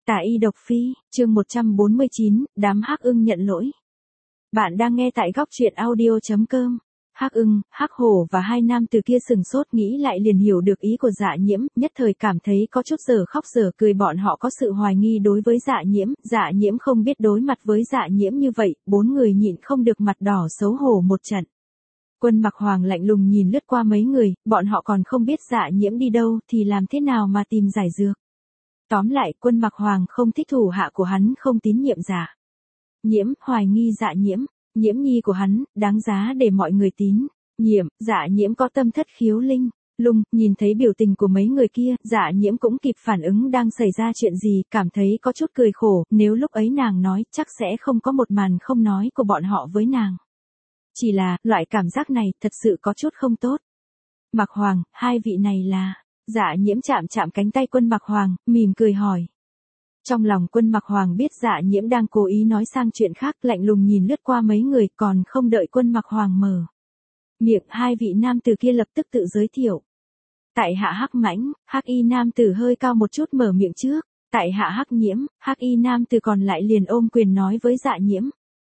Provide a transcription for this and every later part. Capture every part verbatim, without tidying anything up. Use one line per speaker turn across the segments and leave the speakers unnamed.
Tà y độc phi, chương một trăm bốn mươi chín, đám hắc ưng nhận lỗi. Bạn đang nghe tại góc truyện audio chấm com. Hắc ưng, hắc hổ và hai nam từ kia sừng sốt nghĩ lại liền hiểu được ý của Dạ Nhiễm, nhất thời cảm thấy có chút giờ khóc giờ cười, bọn họ có sự hoài nghi đối với Dạ Nhiễm, Dạ Nhiễm không biết đối mặt với Dạ Nhiễm như vậy, bốn người nhịn không được mặt đỏ xấu hổ một trận. Quân Mặc Hoàng lạnh lùng nhìn lướt qua mấy người, bọn họ còn không biết Dạ Nhiễm đi đâu thì làm thế nào mà tìm giải dược. Tóm lại, Quân Mặc Hoàng không thích thủ hạ của hắn không tín nhiệm Dạ Nhiễm, hoài nghi Dạ Nhiễm, Nhiễm nhi của hắn, đáng giá để mọi người tín nhiệm. Dạ Nhiễm có tâm thất khiếu linh lung, nhìn thấy biểu tình của mấy người kia, Dạ Nhiễm cũng kịp phản ứng đang xảy ra chuyện gì, cảm thấy có chút cười khổ, nếu lúc ấy nàng nói, chắc sẽ không có một màn không nói của bọn họ với nàng. Chỉ là, loại cảm giác này, thật sự có chút không tốt. Mặc Hoàng, hai vị này là... Dạ Nhiễm chạm chạm cánh tay Quân Mặc Hoàng, mỉm cười hỏi. Trong lòng Quân Mặc Hoàng biết Dạ Nhiễm đang cố ý nói sang chuyện khác, lạnh lùng nhìn lướt qua mấy người, còn không đợi Quân Mặc Hoàng mở miệng, hai vị nam tử kia lập tức tự giới thiệu. Tại hạ Hắc Mãnh, Hắc y nam tử hơi cao một chút mở miệng trước. Tại hạ Hắc Nhiễm, Hắc y nam tử còn lại liền ôm quyền nói với Dạ Nhiễm.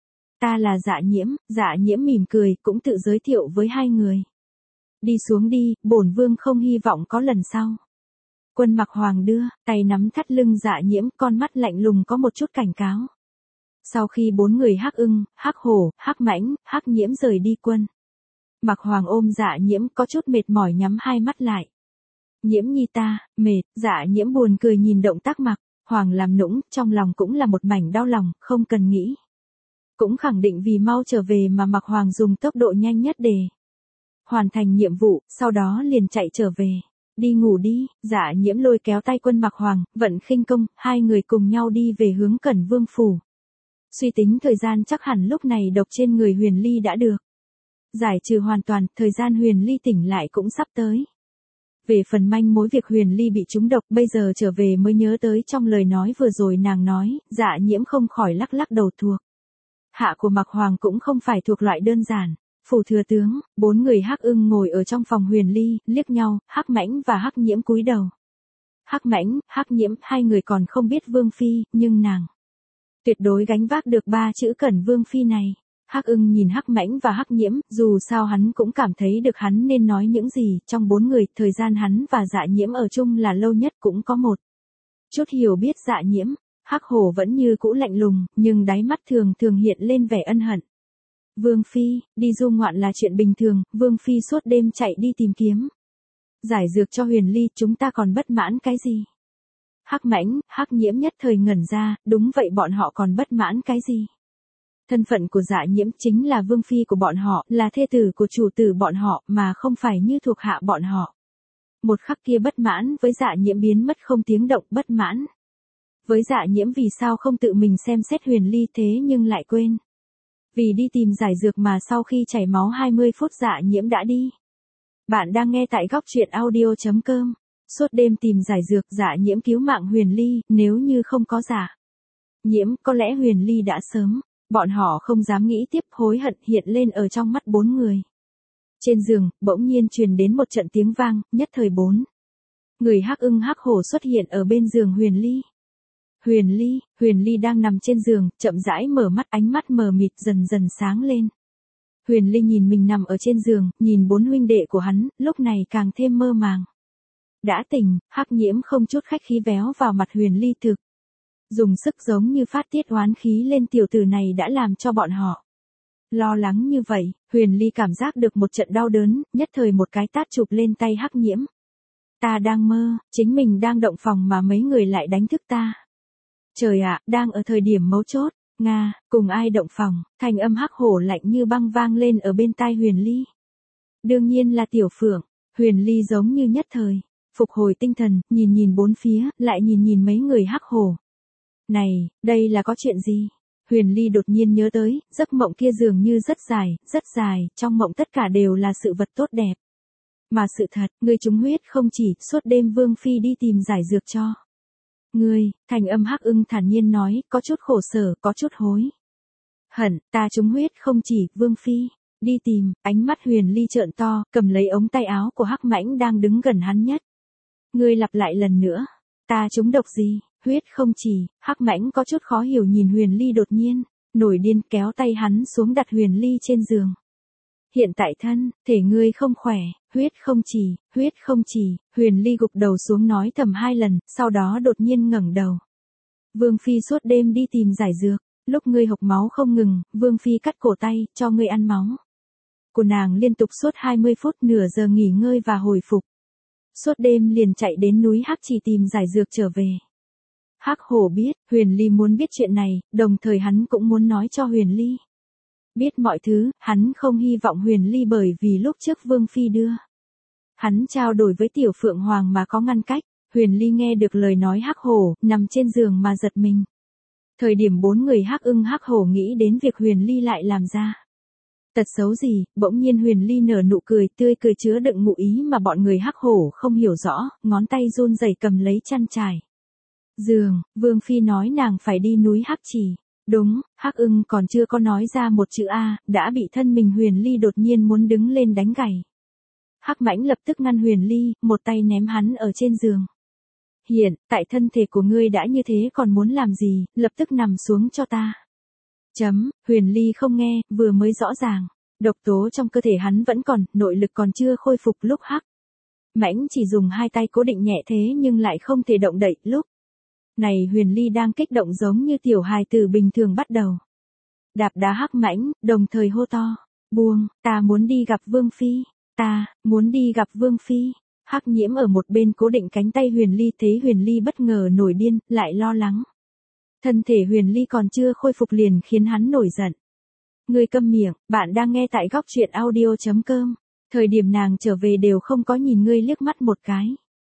Ta là Dạ Nhiễm. Dạ Nhiễm mỉm cười, cũng tự giới thiệu với hai người. Đi xuống đi, bổn vương không hy vọng có lần sau. Quân Mặc Hoàng đưa tay nắm thắt lưng Dạ Nhiễm, con mắt lạnh lùng có một chút cảnh cáo. Sau khi bốn người Hắc Ưng, Hắc Hổ, Hắc Mãnh, Hắc Nhiễm rời đi, Quân Mặc Hoàng ôm Dạ Nhiễm có chút mệt mỏi nhắm hai mắt lại. Nhiễm nhi ta, mệt. Dạ Nhiễm buồn cười nhìn động tác Mặc Hoàng làm nũng, trong lòng cũng là một mảnh đau lòng, không cần nghĩ. Cũng khẳng định vì mau trở về mà Mặc Hoàng dùng tốc độ nhanh nhất để hoàn thành nhiệm vụ, sau đó liền chạy trở về. Đi ngủ đi. Dạ Nhiễm lôi kéo tay Quân Mặc Hoàng, vận khinh công, hai người cùng nhau đi về hướng Cẩn Vương phủ. Suy tính thời gian chắc hẳn lúc này độc trên người Huyền Ly đã được giải trừ hoàn toàn, thời gian Huyền Ly tỉnh lại cũng sắp tới. Về phần manh mối việc Huyền Ly bị trúng độc, bây giờ trở về mới nhớ tới trong lời nói vừa rồi nàng nói, Dạ Nhiễm không khỏi lắc lắc đầu. Thuộc hạ của Mặc Hoàng cũng không phải thuộc loại đơn giản. Phủ thừa tướng, bốn người Hắc Ưng ngồi ở trong phòng Huyền Ly, liếc nhau, Hắc Mãnh và Hắc Nhiễm cúi đầu. Hắc Mãnh, Hắc Nhiễm, hai người còn không biết Vương Phi, nhưng nàng tuyệt đối gánh vác được ba chữ Cẩn Vương Phi này. Hắc Ưng nhìn Hắc Mãnh và Hắc Nhiễm, dù sao hắn cũng cảm thấy được hắn nên nói những gì, trong bốn người, thời gian hắn và Dạ Nhiễm ở chung là lâu nhất, cũng có một chút hiểu biết Dạ Nhiễm. Hắc Hổ vẫn như cũ lạnh lùng, nhưng đáy mắt thường thường hiện lên vẻ ân hận. Vương Phi, đi du ngoạn là chuyện bình thường, Vương Phi suốt đêm chạy đi tìm kiếm giải dược cho Huyền Ly, chúng ta còn bất mãn cái gì? Hắc Mãnh, Hắc Nhiễm nhất thời ngẩn ra, đúng vậy, bọn họ còn bất mãn cái gì? Thân phận của Dạ Nhiễm chính là Vương Phi của bọn họ, là thê tử của chủ tử bọn họ, mà không phải như thuộc hạ bọn họ. Một khắc kia bất mãn với Dạ Nhiễm biến mất không tiếng động, bất mãn với Dạ Nhiễm vì sao không tự mình xem xét Huyền Ly, thế nhưng lại quên. Vì đi tìm giải dược mà sau khi chảy máu hai mươi phút Dạ Nhiễm đã đi. Bạn đang nghe tại góc truyện audio chấm com. Suốt đêm tìm giải dược, Dạ Nhiễm cứu mạng Huyền Ly, nếu như không có Dạ Nhiễm, có lẽ Huyền Ly đã sớm. Bọn họ không dám nghĩ tiếp, hối hận hiện lên ở trong mắt bốn người. Trên giường, bỗng nhiên truyền đến một trận tiếng vang, nhất thời bốn người Hắc Ưng Hắc Hổ xuất hiện ở bên giường Huyền Ly. Huyền Ly, Huyền Ly đang nằm trên giường, chậm rãi mở mắt, ánh mắt mờ mịt dần dần sáng lên. Huyền Ly nhìn mình nằm ở trên giường, nhìn bốn huynh đệ của hắn, lúc này càng thêm mơ màng. Đã tỉnh, Hắc Nhiễm không chút khách khí véo vào mặt Huyền Ly, thực dùng sức giống như phát tiết oán khí lên, tiểu tử này đã làm cho bọn họ lo lắng như vậy. Huyền Ly cảm giác được một trận đau đớn, nhất thời một cái tát chụp lên tay Hắc Nhiễm. Ta đang mơ, chính mình đang động phòng mà mấy người lại đánh thức ta. Trời ạ, đang ở thời điểm mấu chốt. Nga, cùng ai động phòng? Thanh âm Hắc Hổ lạnh như băng vang lên ở bên tai Huyền Ly. Đương nhiên là Tiểu Phượng. Huyền Ly giống như nhất thời phục hồi tinh thần, nhìn nhìn bốn phía, lại nhìn nhìn mấy người Hắc Hổ. Này, đây là có chuyện gì? Huyền Ly đột nhiên nhớ tới, giấc mộng kia dường như rất dài, rất dài, trong mộng tất cả đều là sự vật tốt đẹp. Mà sự thật, ngươi trúng huyết không chỉ, suốt đêm Vương Phi đi tìm giải dược cho ngươi. Thành âm Hắc Ưng thản nhiên nói, có chút khổ sở, có chút hối hận. Ta trúng huyết không chỉ, Vương Phi đi tìm. Ánh mắt Huyền Ly trợn to, cầm lấy ống tay áo của Hắc Mãnh đang đứng gần hắn nhất. Ngươi lặp lại lần nữa. Ta trúng độc gì? huyết không chỉ, Hắc Mãnh có chút khó hiểu nhìn Huyền Ly đột nhiên, nổi điên kéo tay hắn xuống đặt Huyền Ly trên giường. Hiện tại thân, thể ngươi không khỏe, huyết không chỉ, huyết không chỉ, Huyền Ly gục đầu xuống nói thầm hai lần, sau đó đột nhiên ngẩng đầu. Vương Phi suốt đêm đi tìm giải dược, lúc ngươi hộc máu không ngừng, Vương Phi cắt cổ tay, cho ngươi ăn máu. Của nàng liên tục suốt hai mươi phút nửa giờ nghỉ ngơi và hồi phục. Suốt đêm liền chạy đến núi Hắc Chỉ tìm giải dược trở về. Hắc Hổ biết, Huyền Ly muốn biết chuyện này, đồng thời hắn cũng muốn nói cho Huyền Ly. Biết mọi thứ, hắn không hy vọng Huyền Ly bởi vì lúc trước Vương Phi đưa. Hắn trao đổi với Tiểu Phượng Hoàng mà có ngăn cách, Huyền Ly nghe được lời nói Hắc Hổ, nằm trên giường mà giật mình. Thời điểm bốn người Hắc Ưng Hắc Hổ nghĩ đến việc Huyền Ly lại làm ra. Tật xấu gì, bỗng nhiên Huyền Ly nở nụ cười tươi cười chứa đựng ngụ ý mà bọn người Hắc Hổ không hiểu rõ, ngón tay run rẩy cầm lấy chăn trải. Giường, Vương Phi nói nàng phải đi núi Hắc Chỉ. Đúng, Hắc Ưng còn chưa có nói ra một chữ A, đã bị thân mình Huyền Ly đột nhiên muốn đứng lên đánh gãy. Hắc Mãnh lập tức ngăn Huyền Ly, một tay ném hắn ở trên giường. Hiện, tại thân thể của ngươi đã như thế còn muốn làm gì, lập tức nằm xuống cho ta. Chấm, Huyền Ly không nghe, vừa mới rõ ràng. Độc tố trong cơ thể hắn vẫn còn, nội lực còn chưa khôi phục lúc Hắc Mãnh chỉ dùng hai tay cố định nhẹ thế nhưng lại không thể động đậy, lúc này Huyền Ly đang kích động giống như tiểu hài tử bình thường bắt đầu. Đạp đá Hắc Mãnh, đồng thời hô to, buông, ta muốn đi gặp Vương Phi, ta, muốn đi gặp Vương Phi. Hắc Nhiễm ở một bên cố định cánh tay Huyền Ly thấy Huyền Ly bất ngờ nổi điên, lại lo lắng. Thân thể Huyền Ly còn chưa khôi phục liền khiến hắn nổi giận. Ngươi câm miệng, bạn đang nghe tại góc truyện audio chấm com. Thời điểm nàng trở về đều không có nhìn ngươi liếc mắt một cái.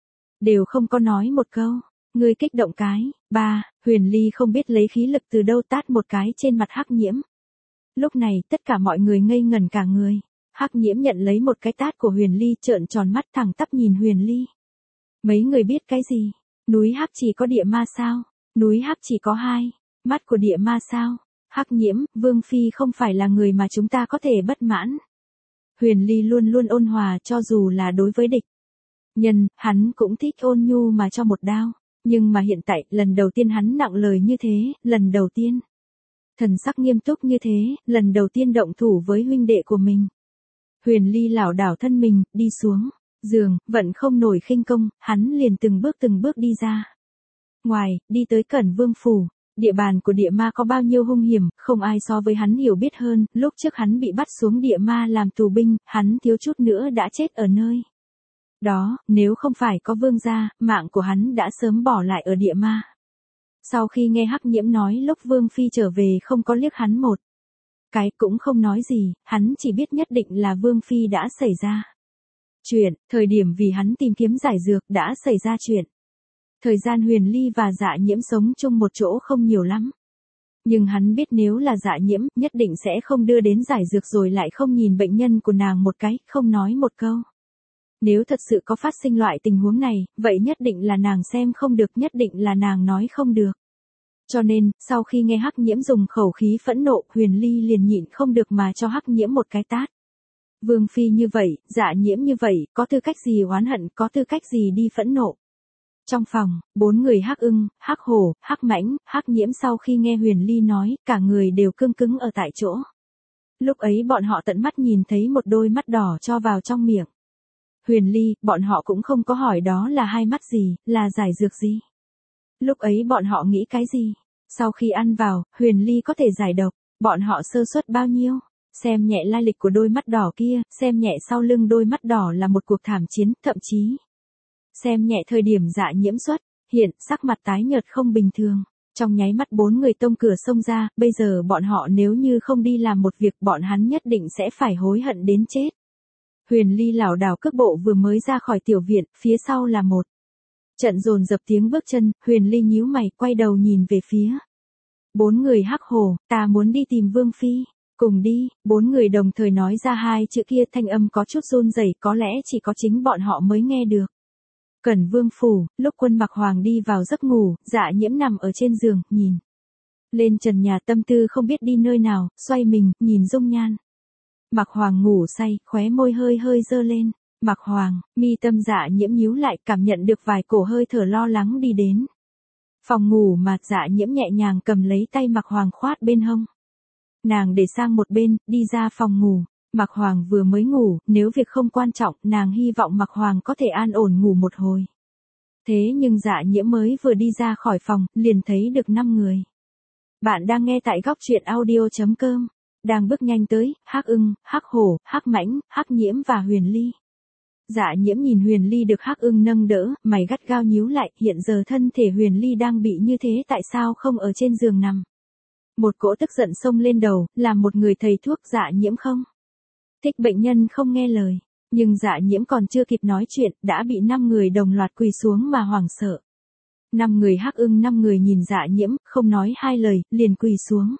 Đều không có nói một câu. Ngươi kích động cái. Ba, Huyền Ly không biết lấy khí lực từ đâu tát một cái trên mặt Hắc Nhiễm. Lúc này tất cả mọi người ngây ngẩn cả người. Hắc Nhiễm nhận lấy một cái tát của Huyền Ly trợn tròn mắt thẳng tắp nhìn Huyền Ly. Mấy người biết cái gì? Núi Hắc Chỉ có địa ma sao? Núi Hắc Chỉ có hai mắt của địa ma sao? Hắc Nhiễm, Vương Phi không phải là người mà chúng ta có thể bất mãn. Huyền Ly luôn luôn ôn hòa cho dù là đối với địch nhân, hắn cũng thích ôn nhu mà cho một đao. Nhưng mà hiện tại, lần đầu tiên hắn nặng lời như thế, lần đầu tiên. Thần sắc nghiêm túc như thế, lần đầu tiên động thủ với huynh đệ của mình. Huyền Ly lảo đảo thân mình, đi xuống giường, vẫn không nổi khinh công, hắn liền từng bước từng bước đi ra. Ngoài, đi tới Cẩn Vương phủ, địa bàn của địa ma có bao nhiêu hung hiểm, không ai so với hắn hiểu biết hơn, lúc trước hắn bị bắt xuống địa ma làm tù binh, hắn thiếu chút nữa đã chết ở nơi đó, nếu không phải có Vương gia, mạng của hắn đã sớm bỏ lại ở địa ma. Sau khi nghe Hắc Nhiễm nói lúc Vương Phi trở về không có liếc hắn một cái cũng không nói gì, hắn chỉ biết nhất định là Vương Phi đã xảy ra chuyện, thời điểm vì hắn tìm kiếm giải dược đã xảy ra chuyện. Thời gian Huyền Ly và Dạ Nhiễm sống chung một chỗ không nhiều lắm. Nhưng hắn biết nếu là Dạ Nhiễm, nhất định sẽ không đưa đến giải dược rồi lại không nhìn bệnh nhân của nàng một cái, không nói một câu. Nếu thật sự có phát sinh loại tình huống này, vậy nhất định là nàng xem không được, nhất định là nàng nói không được. Cho nên, sau khi nghe Hắc Nhiễm dùng khẩu khí phẫn nộ, Huyền Ly liền nhịn không được mà cho Hắc Nhiễm một cái tát. Vương Phi như vậy, Dạ Nhiễm như vậy, có tư cách gì oán hận, có tư cách gì đi phẫn nộ. Trong phòng, bốn người Hắc Ưng, Hắc Hổ, Hắc Mãnh, Hắc Nhiễm sau khi nghe Huyền Ly nói, cả người đều cương cứng ở tại chỗ. Lúc ấy bọn họ tận mắt nhìn thấy một đôi mắt đỏ cho vào trong miệng. Huyền Ly, bọn họ cũng không có hỏi đó là hai mắt gì, là giải dược gì. Lúc ấy bọn họ nghĩ cái gì? Sau khi ăn vào, Huyền Ly có thể giải độc, bọn họ sơ suất bao nhiêu? Xem nhẹ lai lịch của đôi mắt đỏ kia, xem nhẹ sau lưng đôi mắt đỏ là một cuộc thảm chiến, thậm chí xem nhẹ thời điểm Dạ Nhiễm xuất hiện, sắc mặt tái nhợt không bình thường. Trong nháy mắt bốn người tông cửa xông ra, bây giờ bọn họ nếu như không đi làm một việc bọn hắn nhất định sẽ phải hối hận đến chết. Huyền Ly lảo đảo cước bộ vừa mới ra khỏi tiểu viện, phía sau là một trận dồn dập tiếng bước chân, Huyền Ly nhíu mày, quay đầu nhìn về phía bốn người Hắc Hổ, ta muốn đi tìm Vương Phi. Cùng đi, bốn người đồng thời nói ra hai chữ kia, thanh âm có chút run rẩy, có lẽ chỉ có chính bọn họ mới nghe được. Cẩn Vương phủ, lúc Quân Mặc Hoàng đi vào giấc ngủ, Dạ Nhiễm nằm ở trên giường, nhìn lên trần nhà, tâm tư không biết đi nơi nào, xoay mình, nhìn dung nhan Mặc Hoàng ngủ say, khóe môi hơi hơi dơ lên. Mặc Hoàng, mi tâm Dạ Nhiễm nhíu lại, cảm nhận được vài cổ hơi thở lo lắng đi đến Phòng ngủ mà Dạ Nhiễm nhẹ nhàng cầm lấy tay Mạc Hoàng khoát bên hông. Nàng để sang một bên, đi ra phòng ngủ. Mạc Hoàng vừa mới ngủ, nếu việc không quan trọng, nàng hy vọng Mạc Hoàng có thể an ổn ngủ một hồi. Thế nhưng Dạ Nhiễm mới vừa đi ra khỏi phòng, liền thấy được năm người. Bạn đang nghe tại góc truyện audio chấm com. Đang bước nhanh tới, Hắc Ưng, Hắc Hổ, Hắc Mãnh, Hắc Nhiễm và Huyền Ly. Dạ Nhiễm nhìn Huyền Ly được Hắc Ưng nâng đỡ, mày gắt gao nhíu lại, hiện giờ thân thể Huyền Ly đang bị như thế tại sao không ở trên giường nằm. Một cỗ tức giận xông lên đầu, làm một người thầy thuốc Dạ Nhiễm không thích bệnh nhân không nghe lời. Nhưng Dạ Nhiễm còn chưa kịp nói chuyện, đã bị năm người đồng loạt quỳ xuống mà hoảng sợ. Năm người Hắc Ưng năm người nhìn Dạ Nhiễm, không nói hai lời, liền quỳ xuống.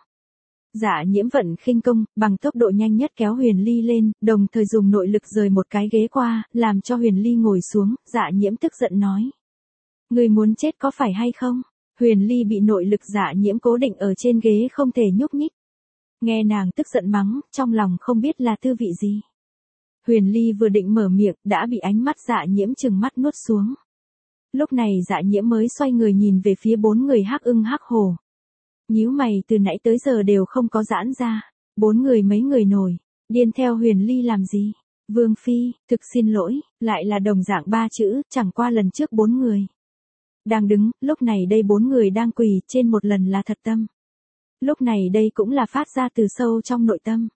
Dạ Nhiễm vận khinh công, bằng tốc độ nhanh nhất kéo Huyền Ly lên, đồng thời dùng nội lực rời một cái ghế qua, làm cho Huyền Ly ngồi xuống. Dạ Nhiễm tức giận nói: Người muốn chết có phải hay không? Huyền Ly bị nội lực Dạ Nhiễm cố định ở trên ghế không thể nhúc nhích. Nghe nàng tức giận mắng, trong lòng không biết là tư vị gì. Huyền Ly vừa định mở miệng, đã bị ánh mắt Dạ Nhiễm trừng mắt nuốt xuống. Lúc này Dạ Nhiễm mới xoay người nhìn về phía bốn người Hắc Ưng Hắc Hổ. Nhíu mày từ nãy tới giờ đều không có giãn ra. Bốn người mấy người nổi, điên theo Huyền Ly làm gì? Vương Phi, thực xin lỗi, lại là đồng dạng ba chữ, chẳng qua lần trước bốn người đang đứng, lúc này đây bốn người đang quỳ, trên một lần là thật tâm. Lúc này đây cũng là phát ra từ sâu trong nội tâm.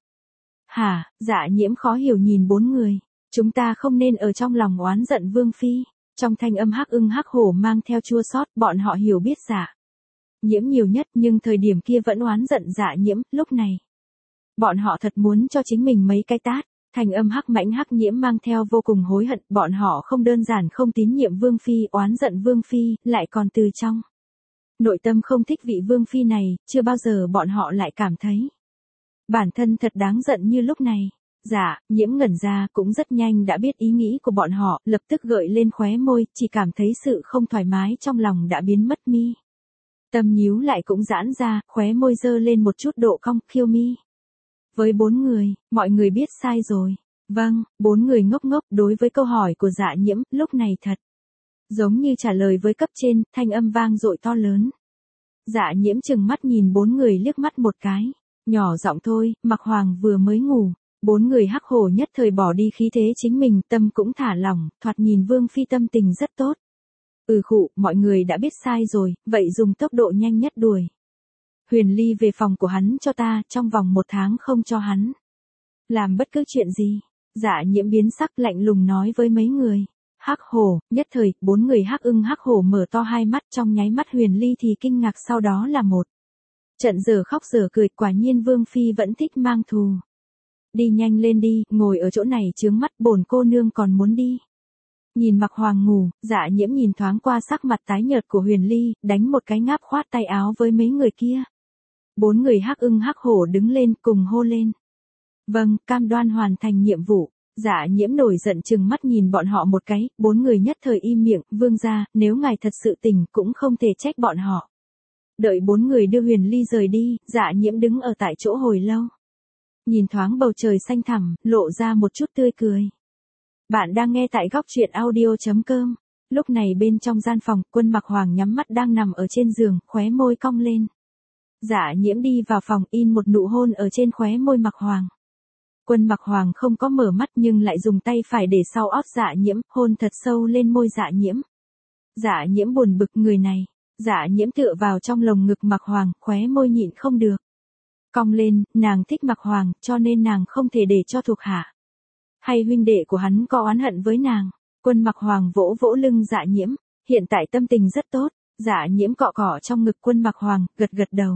Hả? Dạ Nhiễm khó hiểu nhìn bốn người. Chúng ta không nên ở trong lòng oán giận Vương Phi. Trong thanh âm Hắc Ưng Hắc Hổ mang theo chua xót, bọn họ hiểu biết Dạ Nhiễm nhiều nhất, nhưng thời điểm kia vẫn oán giận Dạ Nhiễm. Lúc này bọn họ thật muốn cho chính mình mấy cái tát. Thanh âm Hắc Mãnh Hắc Nhiễm mang theo vô cùng hối hận. Bọn họ không đơn giản không tín nhiệm Vương Phi, oán giận Vương Phi, lại còn từ trong nội tâm không thích vị Vương Phi này. Chưa bao giờ bọn họ lại cảm thấy bản thân thật đáng giận như lúc này. Dạ Nhiễm ngẩn ra, cũng rất nhanh đã biết ý nghĩ của bọn họ, lập tức gợi lên khóe môi, chỉ cảm thấy sự không thoải mái trong lòng đã biến mất mi. Tâm nhíu lại cũng giãn ra, khóe môi dơ lên một chút độ cong, khiêu mi. Với bốn người, mọi người biết sai rồi. Vâng, bốn người ngốc ngốc đối với câu hỏi của Dạ Nhiễm, lúc này thật giống như trả lời với cấp trên, thanh âm vang dội to lớn. Dạ Nhiễm chừng mắt nhìn bốn người liếc mắt một cái, nhỏ giọng thôi, Mạc Hoàng vừa mới ngủ. Bốn người Hắc Hổ nhất thời bỏ đi khí thế chính mình, tâm cũng thả lỏng, thoạt nhìn Vương Phi tâm tình rất tốt. Ừ khụ, mọi người đã biết sai rồi, vậy dùng tốc độ nhanh nhất đuổi Huyền Ly về phòng của hắn cho ta, trong vòng một tháng không cho hắn làm bất cứ chuyện gì. Dạ Nhiễm biến sắc lạnh lùng nói với mấy người Hắc Hổ. Nhất thời, bốn người Hắc Ưng Hắc Hổ mở to hai mắt, trong nháy mắt Huyền Ly thì kinh ngạc, sau đó là một trận giờ khóc giờ cười. Quả nhiên Vương Phi vẫn thích mang thù. Đi nhanh lên đi, ngồi ở chỗ này chướng mắt, bổn cô nương còn muốn đi. Nhìn Mạc Hoàng ngủ, Dạ Nhiễm nhìn thoáng qua sắc mặt tái nhợt của Huyền Ly, đánh một cái ngáp khoát tay áo với mấy người kia. Bốn người Hắc Ưng Hắc Hổ đứng lên cùng hô lên: Vâng, cam đoan hoàn thành nhiệm vụ. Dạ Nhiễm nổi giận chừng mắt nhìn bọn họ một cái, bốn người nhất thời im miệng. Vương gia, nếu ngài thật sự tỉnh cũng không thể trách bọn họ. Đợi bốn người đưa Huyền Ly rời đi, Dạ Nhiễm đứng ở tại chỗ hồi lâu. Nhìn thoáng bầu trời xanh thẳm, lộ ra một chút tươi cười. Bạn đang nghe tại góc truyện audio chấm com. Lúc này bên trong gian phòng, Quân Mạc Hoàng nhắm mắt đang nằm ở trên giường, khóe môi cong lên. Dạ Nhiễm đi vào phòng, in một nụ hôn ở trên khóe môi Mạc Hoàng. Quân Mạc Hoàng không có mở mắt nhưng lại dùng tay phải để sau ót Dạ Nhiễm, hôn thật sâu lên môi Dạ Nhiễm. Dạ Nhiễm buồn bực người này. Dạ Nhiễm tựa vào trong lồng ngực Mạc Hoàng, khóe môi nhịn không được cong lên. Nàng thích Mạc Hoàng, cho nên nàng không thể để cho thuộc hạ hay huynh đệ của hắn có oán hận với nàng. Quân Mạc Hoàng vỗ vỗ lưng Dạ Nhiễm, hiện tại tâm tình rất tốt. Dạ Nhiễm cọ cọ trong ngực Quân Mạc Hoàng, gật gật đầu.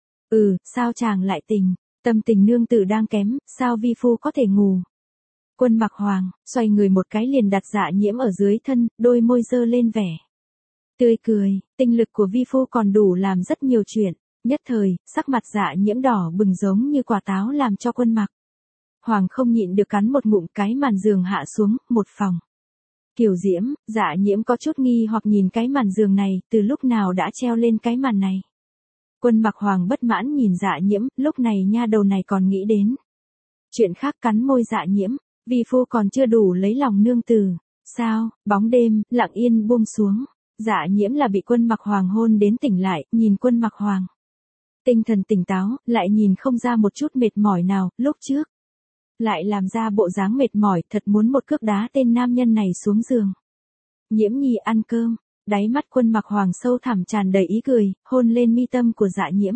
Ừ, sao chàng lại tình, tâm tình nương tử đang kém, sao vi phu có thể ngủ. Quân Mạc Hoàng xoay người một cái liền đặt Dạ Nhiễm ở dưới thân, đôi môi dơ lên vẻ tươi cười. Tinh lực của vi phu còn đủ làm rất nhiều chuyện. Nhất thời, sắc mặt Dạ Nhiễm đỏ bừng giống như quả táo, làm cho Quân Mạc Hoàng không nhịn được cắn một ngụm. Cái màn giường hạ xuống, một phòng kiều diễm. Dạ Nhiễm có chút nghi hoặc nhìn cái màn giường này, từ lúc nào đã treo lên cái màn này. Quân Mạc Hoàng bất mãn nhìn Dạ Nhiễm, lúc này nha đầu này còn nghĩ đến chuyện khác, cắn môi Dạ Nhiễm. Vi phu còn chưa đủ lấy lòng nương tử sao? Bóng đêm lặng yên buông xuống. Dạ nhiễm là bị Quân Mặc Hoàng hôn đến tỉnh lại, nhìn Quân Mặc Hoàng. Tinh thần tỉnh táo, lại nhìn không ra một chút mệt mỏi nào, lúc trước. Lại làm ra bộ dáng mệt mỏi, thật muốn một cước đá tên nam nhân này xuống giường. Nhiễm nhi ăn cơm, đáy mắt Quân Mặc Hoàng sâu thẳm tràn đầy ý cười, hôn lên mi tâm của dạ nhiễm.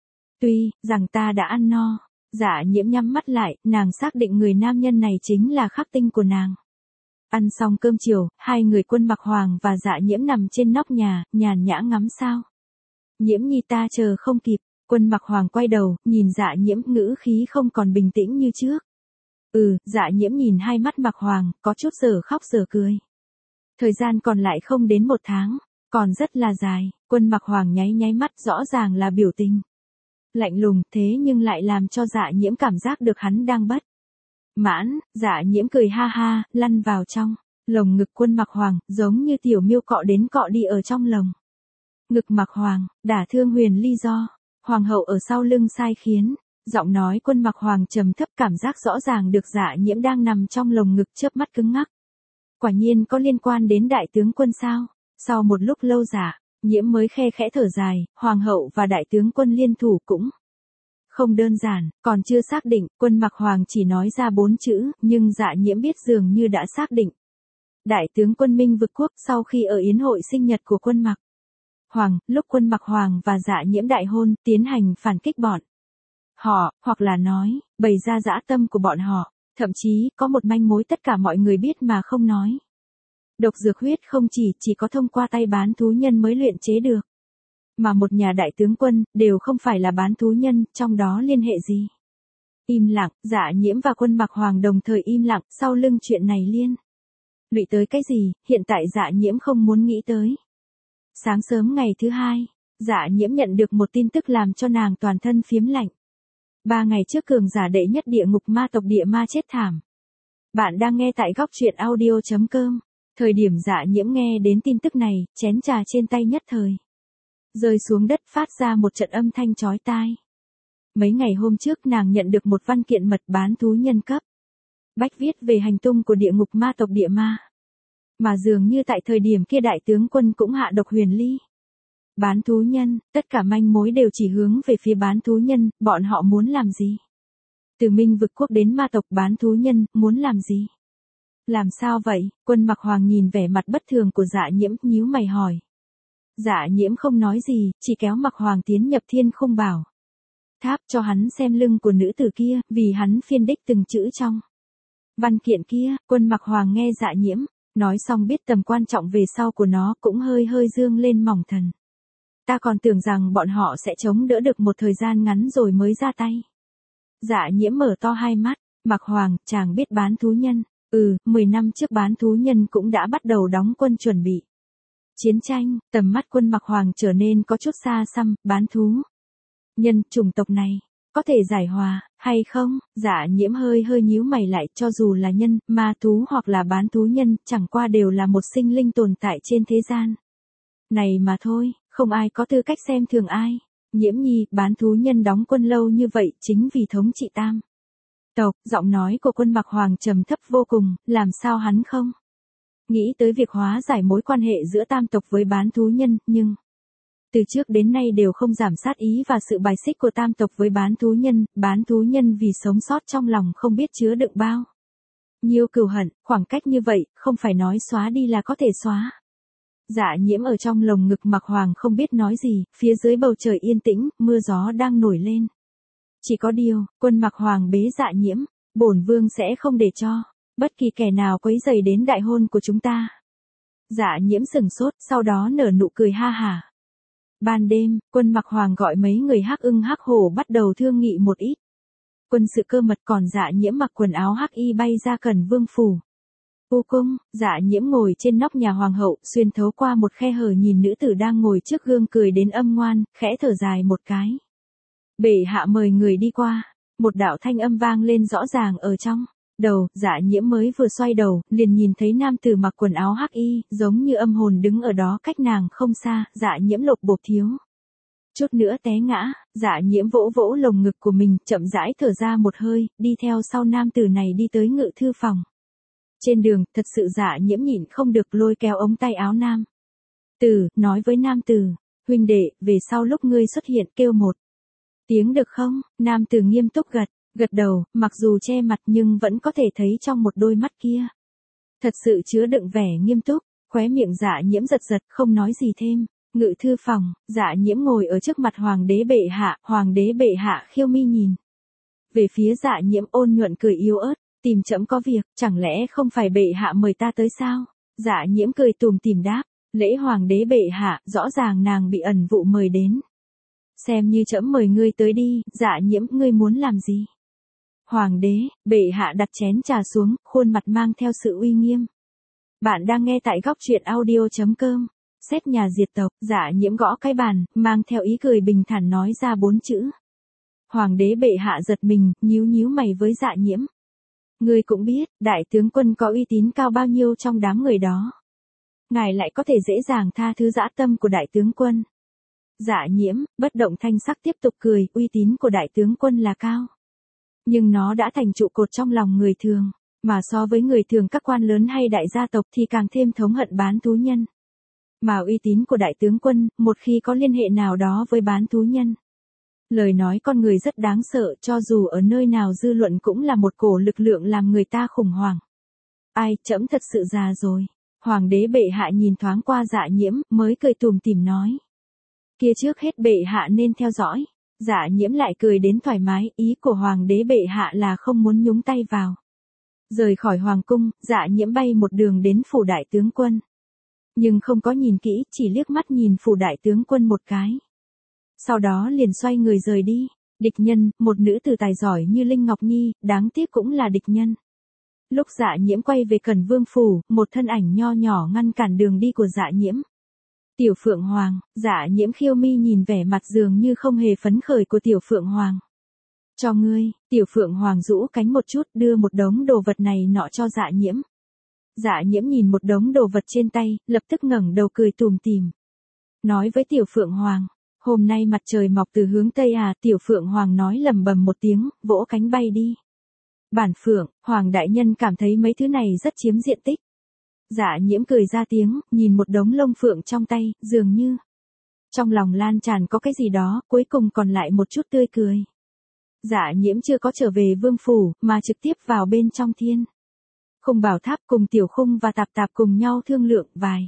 Tuy, rằng ta đã ăn no, dạ nhiễm nhắm mắt lại, nàng xác định người nam nhân này chính là khắc tinh của nàng. Ăn xong cơm chiều, hai người Quân Mặc Hoàng và dạ nhiễm nằm trên nóc nhà, nhàn nhã ngắm sao. Nhiễm nhi ta chờ không kịp, Quân Mặc Hoàng quay đầu, nhìn dạ nhiễm, ngữ khí không còn bình tĩnh như trước. Ừ, dạ nhiễm nhìn hai mắt Mặc Hoàng, có chút giờ khóc giờ cười. Thời gian còn lại không đến một tháng, còn rất là dài, Quân Mặc Hoàng nháy nháy mắt rõ ràng là biểu tình. Lạnh lùng thế nhưng lại làm cho dạ nhiễm cảm giác được hắn đang bất mãn, dạ nhiễm cười ha ha, lăn vào trong lồng ngực Quân Mặc Hoàng, giống như tiểu miêu cọ đến cọ đi ở trong lồng ngực Mặc Hoàng, đả thương huyền ly do. Hoàng hậu ở sau lưng sai khiến, giọng nói Quân Mặc Hoàng trầm thấp, cảm giác rõ ràng được dạ nhiễm đang nằm trong lồng ngực, chớp mắt cứng ngắc. Quả nhiên có liên quan đến đại tướng quân sao? Sau một lúc lâu dạ nhiễm mới khe khẽ thở dài, Hoàng hậu và đại tướng quân liên thủ cũng không đơn giản, còn chưa xác định, Quân Mặc Hoàng chỉ nói ra bốn chữ, nhưng dạ nhiễm biết dường như đã xác định. Đại tướng quân Minh Vực Quốc sau khi ở yến hội sinh nhật của Quân Mặc Hoàng, lúc Quân Mặc Hoàng và dạ nhiễm đại hôn, tiến hành phản kích bọn họ, hoặc là nói, bày ra dã tâm của bọn họ, thậm chí có một manh mối tất cả mọi người biết mà không nói. Độc dược huyết không chỉ chỉ có thông qua tay bán thú nhân mới luyện chế được, mà một nhà đại tướng quân đều không phải là bán thú nhân, trong đó liên hệ gì? Im lặng, dạ nhiễm và Quân Mặc Hoàng đồng thời im lặng, sau lưng chuyện này liên lụy tới cái gì, hiện tại dạ nhiễm không muốn nghĩ tới. Sáng sớm ngày thứ hai, dạ nhiễm nhận được một tin tức làm cho nàng toàn thân phiếm lạnh. Ba ngày trước cường giả đệ nhất địa ngục ma tộc địa ma chết thảm. Bạn đang nghe tại góc truyện audio chấm com. Thời điểm dạ nhiễm nghe đến tin tức này, chén trà trên tay nhất thời rơi xuống đất, phát ra một trận âm thanh chói tai. Mấy ngày hôm trước nàng nhận được một văn kiện mật bán thú nhân cấp bách viết về hành tung của địa ngục ma tộc địa ma. Mà dường như tại thời điểm kia đại tướng quân cũng hạ độc huyền ly. Bán thú nhân, tất cả manh mối đều chỉ hướng về phía bán thú nhân, bọn họ muốn làm gì? Từ Minh Vực Quốc đến ma tộc, bán thú nhân, muốn làm gì? Làm sao vậy? Quân Mặc Hoàng nhìn vẻ mặt bất thường của dạ nhiễm, nhíu mày hỏi. Dạ nhiễm không nói gì, chỉ kéo Mặc Hoàng tiến nhập thiên khung bảo tháp, cho hắn xem lưng của nữ tử kia, vì hắn phiên đích từng chữ trong văn kiện kia. Quân Mặc Hoàng nghe dạ nhiễm nói xong biết tầm quan trọng về sau của nó, cũng hơi hơi dương lên mỏng thần. Ta còn tưởng rằng bọn họ sẽ chống đỡ được một thời gian ngắn rồi mới ra tay. Dạ nhiễm mở to hai mắt, Mặc Hoàng, chàng biết bán thú nhân. Ừ, mười năm trước bán thú nhân cũng đã bắt đầu đóng quân chuẩn bị chiến tranh. Tầm mắt Quân Mặc Hoàng trở nên có chút xa xăm. Bán thú nhân, chủng tộc này có thể giải hòa hay không? Dạ nhiễm hơi hơi nhíu mày lại, cho dù là nhân, ma thú hoặc là bán thú nhân, chẳng qua đều là một sinh linh tồn tại trên thế gian này mà thôi, không ai có tư cách xem thường ai. Nhiễm nhi, bán thú nhân đóng quân lâu như vậy chính vì thống trị tam tộc. Giọng nói của Quân Mặc Hoàng trầm thấp vô cùng, làm sao hắn không nghĩ tới việc hóa giải mối quan hệ giữa tam tộc với bán thú nhân, nhưng từ trước đến nay đều không giảm sát ý và sự bài xích của tam tộc với bán thú nhân. Bán thú nhân vì sống sót trong lòng không biết chứa đựng bao nhiêu cừu hận, khoảng cách như vậy, không phải nói xóa đi là có thể xóa. Dạ nhiễm ở trong lồng ngực Mặc Hoàng không biết nói gì, phía dưới bầu trời yên tĩnh, mưa gió đang nổi lên. Chỉ có điều, Quân Mặc Hoàng bế dạ nhiễm, bổn vương sẽ không để cho bất kỳ kẻ nào quấy rầy đến đại hôn của chúng ta. Dạ nhiễm sừng sốt, sau đó nở nụ cười ha hả. Ban đêm, Quân Mặc Hoàng gọi mấy người Hắc Ưng Hắc Hổ bắt đầu thương nghị một ít quân sự cơ mật, còn dạ nhiễm mặc quần áo hắc y bay ra Cẩn Vương phủ. U cung, dạ nhiễm ngồi trên nóc nhà hoàng hậu, xuyên thấu qua một khe hở nhìn nữ tử đang ngồi trước gương cười đến âm ngoan, khẽ thở dài một cái. Bệ hạ mời người đi qua. Một đạo thanh âm vang lên rõ ràng ở trong đầu. Dạ nhiễm mới vừa xoay đầu, liền nhìn thấy nam tử mặc quần áo hắc y, giống như âm hồn đứng ở đó cách nàng không xa. Dạ nhiễm lột bột thiếu chút nữa té ngã. Dạ nhiễm vỗ vỗ lồng ngực của mình, chậm rãi thở ra một hơi, đi theo sau nam tử này đi tới ngự thư phòng. Trên đường, thật sự dạ nhiễm nhịn không được lôi kéo ống tay áo nam Tử, nói với nam tử, huynh đệ, về sau lúc ngươi xuất hiện kêu một tiếng được không? Nam tử nghiêm túc gật, gật đầu, mặc dù che mặt nhưng vẫn có thể thấy trong một đôi mắt kia. Thật sự chứa đựng vẻ nghiêm túc, khóe miệng Dạ Nhiễm giật giật, không nói gì thêm. Ngự thư phòng, Dạ Nhiễm ngồi ở trước mặt hoàng đế bệ hạ, hoàng đế bệ hạ khiêu mi nhìn về phía Dạ Nhiễm, ôn nhuận cười yếu ớt, tìm trẫm có việc, chẳng lẽ không phải bệ hạ mời ta tới sao? Dạ Nhiễm cười tùm tìm đáp, lễ hoàng đế bệ hạ, rõ ràng nàng bị ẩn vụ mời đến. Xem như trẫm mời ngươi tới đi. Dạ Nhiễm, ngươi muốn làm gì? Hoàng đế, bệ hạ đặt chén trà xuống, khuôn mặt mang theo sự uy nghiêm. Bạn đang nghe tại góc truyện audio chấm com. Xét nhà diệt tộc. Dạ Nhiễm gõ cái bàn, mang theo ý cười bình thản nói ra bốn chữ. Hoàng đế bệ hạ giật mình, nhíu nhíu mày với Dạ Nhiễm. Ngươi cũng biết, đại tướng quân có uy tín cao bao nhiêu trong đám người đó. Ngài lại có thể dễ dàng tha thứ dã tâm của đại tướng quân. Dạ Nhiễm, bất động thanh sắc tiếp tục cười, uy tín của đại tướng quân là cao. Nhưng nó đã thành trụ cột trong lòng người thường, mà so với người thường các quan lớn hay đại gia tộc thì càng thêm thống hận bán thú nhân. Mà uy tín của đại tướng quân, một khi có liên hệ nào đó với bán thú nhân. Lời nói con người rất đáng sợ, cho dù ở nơi nào dư luận cũng là một cổ lực lượng làm người ta khủng hoảng. Ai, trẫm thật sự già rồi. Hoàng đế bệ hạ nhìn thoáng qua Dạ Nhiễm, mới cười tùm tìm nói. Kia trước hết bệ hạ nên theo dõi. Dạ Nhiễm lại cười đến thoải mái, ý của hoàng đế bệ hạ là không muốn nhúng tay vào. Rời khỏi hoàng cung, Dạ Nhiễm bay một đường đến phủ đại tướng quân. Nhưng không có nhìn kỹ, chỉ liếc mắt nhìn phủ đại tướng quân một cái. Sau đó liền xoay người rời đi. Địch nhân, một nữ tử tài giỏi như Linh Ngọc Nhi, đáng tiếc cũng là địch nhân. Lúc Dạ Nhiễm quay về Cẩn Vương phủ, một thân ảnh nho nhỏ ngăn cản đường đi của Dạ Nhiễm. Tiểu Phượng Hoàng. Dạ Nhiễm khiêu mi nhìn vẻ mặt dường như không hề phấn khởi của Tiểu Phượng Hoàng. Cho ngươi. Tiểu Phượng Hoàng rũ cánh một chút, đưa một đống đồ vật này nọ cho Dạ Nhiễm. Dạ Nhiễm nhìn một đống đồ vật trên tay, lập tức ngẩng đầu cười tùm tìm. Nói với Tiểu Phượng Hoàng, hôm nay mặt trời mọc từ hướng Tây à? Tiểu Phượng Hoàng nói lầm bầm một tiếng, vỗ cánh bay đi. Bản Phượng, Hoàng đại nhân cảm thấy mấy thứ này rất chiếm diện tích. Dạ Nhiễm cười ra tiếng, nhìn một đống lông phượng trong tay, dường như trong lòng lan tràn có cái gì đó, cuối cùng còn lại một chút tươi cười. Dạ Nhiễm chưa có trở về vương phủ, mà trực tiếp vào bên trong thiên Khung Bảo Tháp, cùng Tiểu Khung và Tạp Tạp cùng nhau thương lượng vài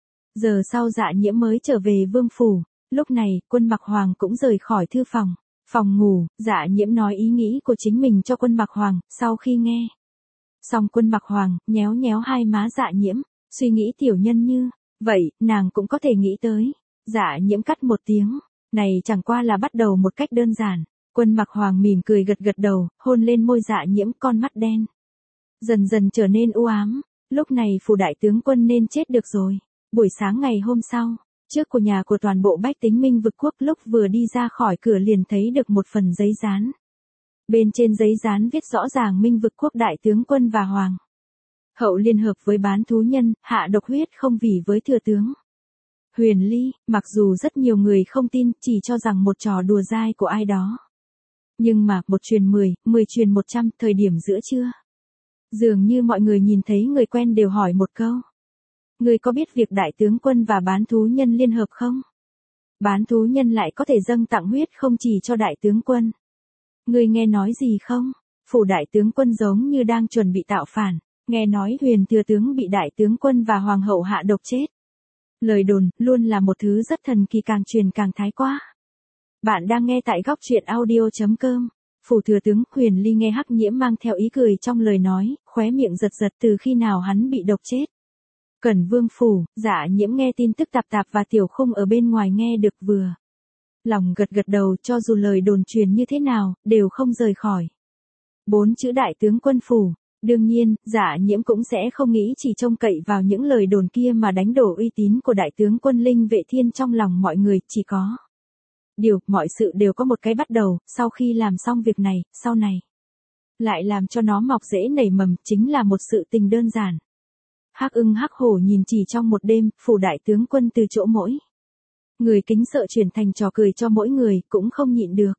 giờ sau Dạ Nhiễm mới trở về vương phủ. Lúc này, Quân Mặc Hoàng cũng rời khỏi thư phòng, phòng ngủ. Dạ Nhiễm nói ý nghĩ của chính mình cho Quân Mặc Hoàng. Sau khi nghe xong, Quân Mặc Hoàng nhéo nhéo hai má Dạ Nhiễm, suy nghĩ tiểu nhân như vậy, nàng cũng có thể nghĩ tới. Dạ Nhiễm cắt một tiếng, này chẳng qua là bắt đầu một cách đơn giản. Quân Mặc Hoàng mỉm cười gật gật đầu, hôn lên môi Dạ Nhiễm, con mắt đen dần dần trở nên u ám. Lúc này phủ đại tướng quân nên chết được rồi. Buổi sáng ngày hôm sau, trước của nhà của toàn bộ bách tính Minh Vực Quốc, lúc vừa đi ra khỏi cửa liền thấy được một phần giấy dán. Bên trên giấy dán viết rõ ràng Minh Vực Quốc đại tướng quân và hoàng hậu liên hợp với bán thú nhân, hạ độc huyết không vì với thừa tướng Huyền Ly. Mặc dù rất nhiều người không tin, chỉ cho rằng một trò đùa dai của ai đó. Nhưng mà, một truyền mười, mười truyền một trăm, thời điểm giữa trưa. Dường như mọi người nhìn thấy người quen đều hỏi một câu. Người có biết việc đại tướng quân và bán thú nhân liên hợp không? Bán thú nhân lại có thể dâng tặng huyết không chỉ cho đại tướng quân. Người nghe nói gì không? Phủ đại tướng quân giống như đang chuẩn bị tạo phản. Nghe nói Huyền thừa tướng bị đại tướng quân và hoàng hậu hạ độc chết. Lời đồn, luôn là một thứ rất thần kỳ, càng truyền càng thái quá. Bạn đang nghe tại góc truyện audio chấm com. Phủ thừa tướng Huyền Ly nghe Hắc Nhiễm mang theo ý cười trong lời nói, khóe miệng giật giật, từ khi nào hắn bị độc chết. Cẩn Vương phủ, Dạ Nhiễm nghe tin tức Tạp Tạp và Tiểu Khung ở bên ngoài nghe được vừa lòng gật gật đầu, cho dù lời đồn truyền như thế nào, đều không rời khỏi bốn chữ đại tướng quân phủ. Đương nhiên, Dạ Nhiễm cũng sẽ không nghĩ chỉ trông cậy vào những lời đồn kia mà đánh đổ uy tín của đại tướng quân Linh Vệ Thiên trong lòng mọi người. Chỉ có điều, mọi sự đều có một cái bắt đầu. Sau khi làm xong việc này, sau này lại làm cho nó mọc rễ nảy mầm, chính là một sự tình đơn giản. Hắc Ưng Hắc Hổ nhìn chỉ trong một đêm, phủ đại tướng quân từ chỗ mỗi người kính sợ chuyển thành trò cười cho mỗi người, cũng không nhịn được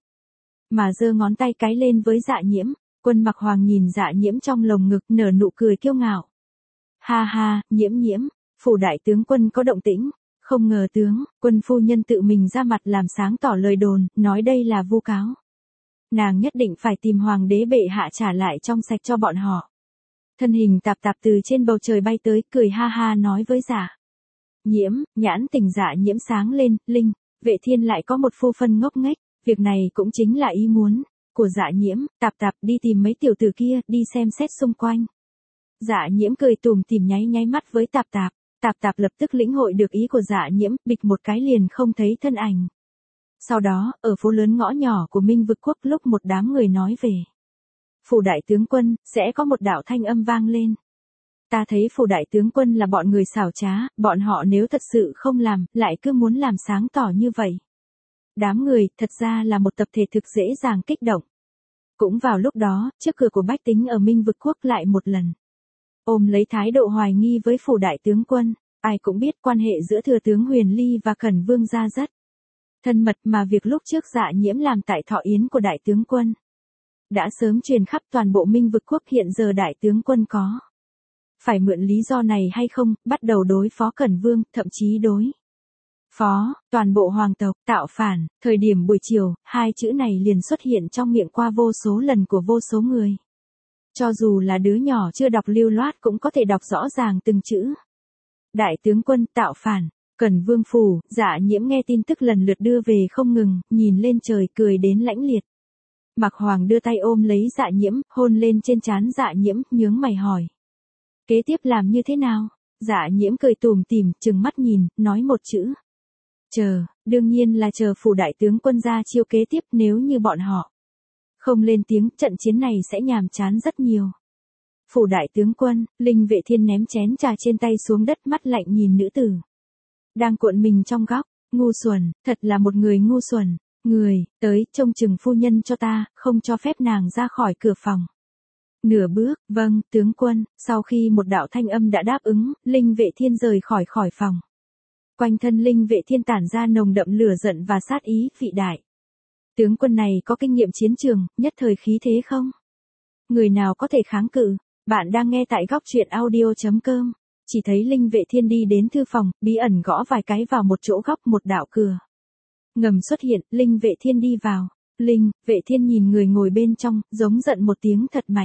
mà giơ ngón tay cái lên với Dạ Nhiễm. Quân Mặc Hoàng nhìn Dạ Nhiễm trong lồng ngực, nở nụ cười kiêu ngạo. Ha ha, Nhiễm Nhiễm, phủ đại tướng quân có động tĩnh, Không ngờ tướng, quân phu nhân tự mình ra mặt làm sáng tỏ lời đồn, nói đây là vu cáo. Nàng nhất định phải tìm hoàng đế bệ hạ trả lại trong sạch cho bọn họ. Thân hình Tạp Tạp từ trên bầu trời bay tới, cười ha ha nói với Dạ Nhiễm, nhãn tình Dạ Nhiễm sáng lên, Linh, Vệ Thiên lại có một phu phân ngốc nghếch, việc này cũng chính là ý muốn của Dạ Nhiễm. Tạp Tạp đi tìm mấy tiểu tử kia, đi xem xét xung quanh. Dạ Nhiễm cười tủm tỉm nháy nháy mắt với Tạp Tạp, Tạp Tạp lập tức lĩnh hội được ý của Dạ Nhiễm, bịch một cái liền không thấy thân ảnh. Sau đó, ở phố lớn ngõ nhỏ của Minh Vực Quốc lúc một đám người nói về phủ đại tướng quân, sẽ có một đạo thanh âm vang lên. Ta thấy phủ đại tướng quân là bọn người xảo trá, bọn họ nếu thật sự không làm, lại cứ muốn làm sáng tỏ như vậy. Đám người, thật ra là một tập thể thực dễ dàng kích động. Cũng vào lúc đó, trước cửa của bách tính ở Minh Vực Quốc lại một lần ôm lấy thái độ hoài nghi với phủ đại tướng quân. Ai cũng biết quan hệ giữa thừa tướng Huyền Ly và Cẩn Vương gia rất thân mật, mà việc lúc trước Dạ Nhiễm làm tại thọ yến của đại tướng quân đã sớm truyền khắp toàn bộ Minh Vực Quốc. Hiện giờ đại tướng quân có phải mượn lý do này hay không, bắt đầu đối phó Cẩn Vương, thậm chí đối phó toàn bộ hoàng tộc, tạo phản. Thời điểm buổi chiều, hai chữ này liền xuất hiện trong miệng qua vô số lần của vô số người. Cho dù là đứa nhỏ chưa đọc lưu loát cũng có thể đọc rõ ràng từng chữ. Đại tướng quân, tạo phản, Cẩn Vương phủ. Dạ Nhiễm nghe tin tức lần lượt đưa về không ngừng, nhìn lên trời cười đến lãnh liệt. Mạc Hoàng đưa tay ôm lấy Dạ Nhiễm, hôn lên trên trán Dạ Nhiễm, nhướng mày hỏi. Kế tiếp làm như thế nào? Dạ Nhiễm cười tủm tỉm, trừng mắt nhìn, nói một chữ. Chờ, đương nhiên là chờ phủ đại tướng quân ra chiêu kế tiếp, nếu như bọn họ không lên tiếng, trận chiến này sẽ nhàm chán rất nhiều. Phủ đại tướng quân, Linh Vệ Thiên ném chén trà trên tay xuống đất, mắt lạnh nhìn nữ tử đang cuộn mình trong góc. Ngu xuẩn, thật là một người ngu xuẩn. Người, tới, trông chừng phu nhân cho ta, không cho phép nàng ra khỏi cửa phòng. Nửa bước, vâng, tướng quân. Sau khi một đạo thanh âm đã đáp ứng, Linh Vệ Thiên rời khỏi khỏi phòng. Quanh thân Linh Vệ Thiên tản ra nồng đậm lửa giận và sát ý, vị đại tướng quân này có kinh nghiệm chiến trường, nhất thời khí thế không? Người nào có thể kháng cự? Bạn đang nghe tại góc truyện audio chấm com. Chỉ thấy Linh Vệ Thiên đi đến thư phòng, bí ẩn gõ vài cái vào một chỗ góc, một đạo cửa ngầm xuất hiện. Linh Vệ Thiên đi vào. Linh Vệ Thiên nhìn người ngồi bên trong, giống giận một tiếng thật mạnh.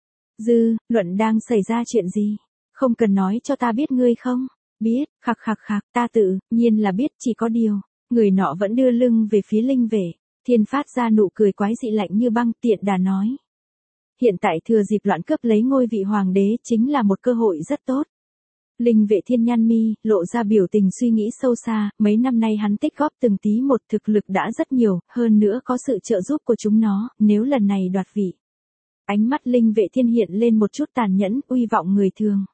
Dư, Luận đang xảy ra chuyện gì? Không cần nói cho ta biết ngươi không? Biết, khạc khạc khạc, ta tự nhiên là biết, chỉ có điều. Người nọ vẫn đưa lưng về phía Linh Vệ Thiên, phát ra nụ cười quái dị lạnh như băng, tiện đà nói. Hiện tại thừa dịp Loạn cướp lấy ngôi vị hoàng đế chính là một cơ hội rất tốt. Linh Vệ Thiên nhăn mi, lộ ra biểu tình suy nghĩ sâu xa, mấy năm nay hắn tích góp từng tí một, thực lực đã rất nhiều, hơn nữa có sự trợ giúp của chúng nó, nếu lần này đoạt vị. Ánh mắt Linh Vệ Thiên hiện lên một chút tàn nhẫn, uy vọng người thường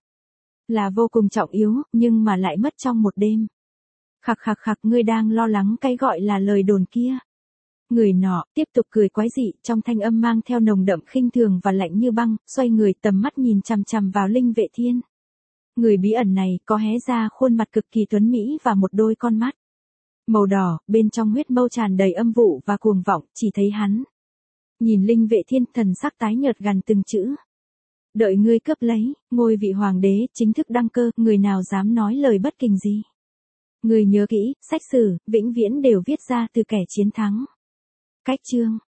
là vô cùng trọng yếu, nhưng mà lại mất trong một đêm. Khạc khạc khạc, ngươi đang lo lắng cái gọi là lời đồn kia. Người nọ tiếp tục cười quái dị, trong thanh âm mang theo nồng đậm khinh thường và lạnh như băng, xoay người tầm mắt nhìn chằm chằm vào Linh Vệ Thiên. Người bí ẩn này có hé ra khuôn mặt cực kỳ tuấn mỹ và một đôi con mắt màu đỏ, bên trong huyết mâu tràn đầy âm vụ và cuồng vọng. Chỉ thấy hắn nhìn Linh Vệ Thiên, thần sắc tái nhợt gằn từng chữ. Đợi ngươi cướp lấy ngôi vị hoàng đế, chính thức đăng cơ, người nào dám nói lời bất kính gì? Ngươi nhớ kỹ, sách sử vĩnh viễn đều viết ra từ kẻ chiến thắng. Cách chương